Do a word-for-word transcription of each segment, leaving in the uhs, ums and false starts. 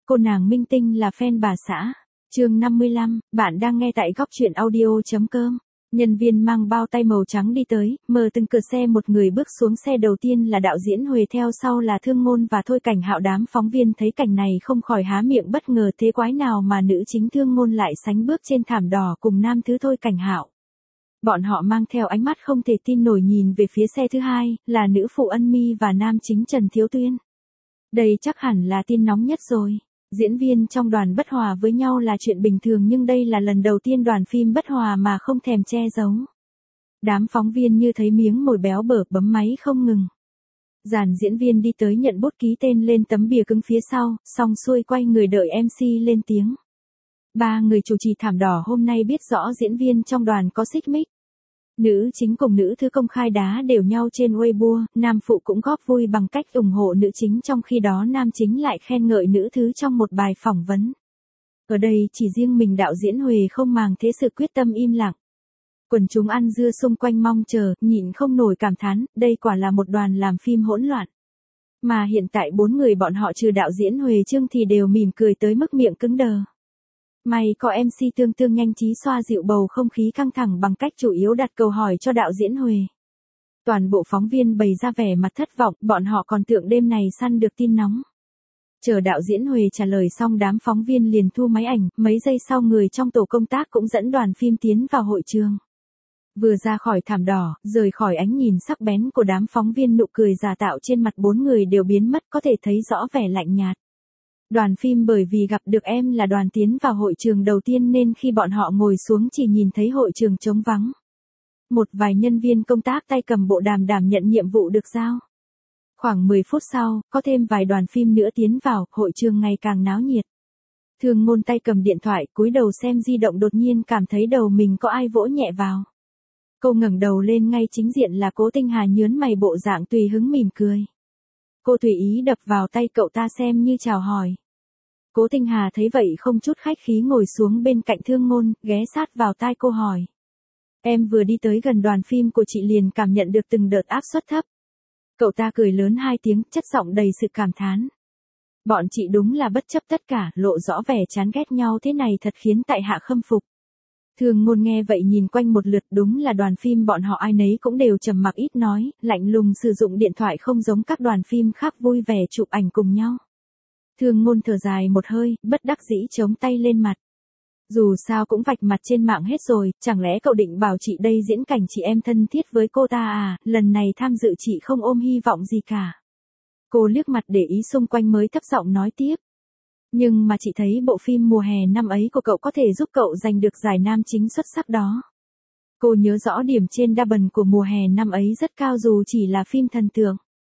Cô nàng minh tinh là fan bà xã. Chương năm mươi lăm, bạn đang nghe tại góc truyện audio.com. Nhân viên mang bao tay màu trắng đi tới, mở từng cửa xe một người bước xuống xe, đầu tiên là đạo diễn Huệ, theo sau là Thương Ngôn và Thôi Cảnh Hạo. Đám phóng viên thấy cảnh này không khỏi há miệng bất ngờ, thế quái nào mà nữ chính Thương Ngôn lại sánh bước trên thảm đỏ cùng nam thứ Thôi Cảnh Hạo. Bọn họ mang theo ánh mắt không thể tin nổi nhìn về phía xe thứ hai, là nữ phụ Ân Mi và nam chính Trần Thiếu Tuyên. Đây chắc hẳn là tin nóng nhất rồi. Diễn viên trong đoàn bất hòa với nhau là chuyện bình thường, nhưng đây là lần đầu tiên đoàn phim bất hòa mà không thèm che giấu. Đám phóng viên như thấy miếng mồi béo bở, bấm máy không ngừng. Dàn diễn viên đi tới nhận bút ký tên lên tấm bìa cứng phía sau, xong xuôi quay người đợi em xê lên tiếng. Ba người chủ trì thảm đỏ hôm nay biết rõ diễn viên trong đoàn có xích mích. Nữ chính cùng nữ thứ công khai đá đều nhau trên Weibo, nam phụ cũng góp vui bằng cách ủng hộ nữ chính, trong khi đó nam chính lại khen ngợi nữ thứ trong một bài phỏng vấn. Ở đây chỉ riêng mình đạo diễn Huệ không màng thế sự quyết tâm im lặng. Quần chúng ăn dưa xung quanh mong chờ, nhịn không nổi cảm thán, đây quả là một đoàn làm phim hỗn loạn. Mà hiện tại bốn người bọn họ trừ đạo diễn Huệ Trương thì đều mỉm cười tới mức miệng cứng đờ. May có em xê Tương Tương nhanh trí xoa dịu bầu không khí căng thẳng bằng cách chủ yếu đặt câu hỏi cho đạo diễn Huệ. Toàn bộ phóng viên bày ra vẻ mặt thất vọng, bọn họ còn tưởng đêm này săn được tin nóng. Chờ đạo diễn Huệ trả lời xong, đám phóng viên liền thu máy ảnh, mấy giây sau người trong tổ công tác cũng dẫn đoàn phim tiến vào hội trường. Vừa ra khỏi thảm đỏ, rời khỏi ánh nhìn sắc bén của đám phóng viên, nụ cười giả tạo trên mặt bốn người đều biến mất, có thể thấy rõ vẻ lạnh nhạt. Đoàn phim bởi vì gặp được em là đoàn tiến vào hội trường đầu tiên nên khi bọn họ ngồi xuống chỉ nhìn thấy hội trường trống vắng. Một vài nhân viên công tác tay cầm bộ đàm đảm nhận nhiệm vụ được giao. Khoảng mười phút sau, có thêm vài đoàn phim nữa tiến vào, hội trường ngày càng náo nhiệt. Thương Ngôn tay cầm điện thoại, cúi đầu xem di động, đột nhiên cảm thấy đầu mình có ai vỗ nhẹ vào. Cô ngẩng đầu lên, ngay chính diện là Cố Tinh Hà, nhớn mày bộ dạng tùy hứng mỉm cười. Cô tùy ý đập vào tay cậu ta xem như chào hỏi. Cố Tinh Hà thấy vậy không chút khách khí ngồi xuống bên cạnh Thương Ngôn, ghé sát vào tai cô hỏi. Em vừa đi tới gần đoàn phim của chị liền cảm nhận được từng đợt áp suất thấp. Cậu ta cười lớn hai tiếng, chất giọng đầy sự cảm thán. Bọn chị đúng là bất chấp tất cả, lộ rõ vẻ chán ghét nhau thế này thật khiến tại hạ khâm phục. Thương Ngôn nghe vậy nhìn quanh một lượt, đúng là đoàn phim bọn họ ai nấy cũng đều trầm mặc ít nói, lạnh lùng sử dụng điện thoại, không giống các đoàn phim khác vui vẻ chụp ảnh cùng nhau. Thương Ngôn thở dài một hơi, bất đắc dĩ chống tay lên mặt. Dù sao cũng vạch mặt trên mạng hết rồi, chẳng lẽ cậu định bảo chị đây diễn cảnh chị em thân thiết với cô ta à, lần này tham dự chị không ôm hy vọng gì cả. Cô liếc mặt để ý xung quanh mới thấp giọng nói tiếp. Nhưng mà chị thấy bộ phim mùa hè năm ấy của cậu có thể giúp cậu giành được giải nam chính xuất sắc đó. Cô nhớ rõ điểm trên Double của mùa hè năm ấy rất cao dù chỉ là phim thần tượng.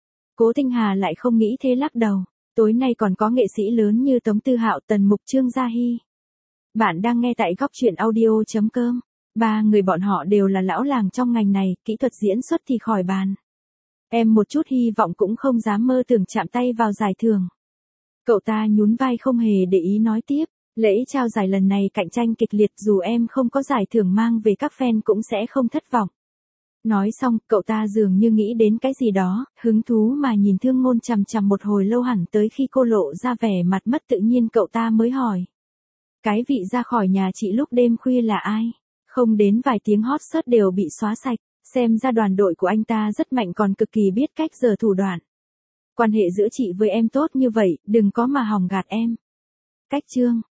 Cố Tinh Hà lại không nghĩ thế, lắc đầu. Tối nay còn có nghệ sĩ lớn như Tống Tư Hạo, Tần Mục, Trương Gia Hy. Bạn đang nghe tại góc truyện audio.com. Ba người bọn họ đều là lão làng trong ngành này, kỹ thuật diễn xuất thì khỏi bàn. Em một chút hy vọng cũng không dám mơ tưởng chạm tay vào giải thưởng. Cậu ta nhún vai không hề để ý nói tiếp. Lễ trao giải lần này cạnh tranh kịch liệt, dù em không có giải thưởng mang về các fan cũng sẽ không thất vọng. Nói xong, cậu ta dường như nghĩ đến cái gì đó, hứng thú mà nhìn Thương Ngôn chằm chằm một hồi lâu, hẳn tới khi cô lộ ra vẻ mặt mất tự nhiên cậu ta mới hỏi. Cái vị ra khỏi nhà chị lúc đêm khuya là ai? Không đến vài tiếng hot search đều bị xóa sạch, xem ra đoàn đội của anh ta rất mạnh, còn cực kỳ biết cách giở thủ đoạn. Quan hệ giữa chị với em tốt như vậy, đừng có mà hòng gạt em. Cách chương.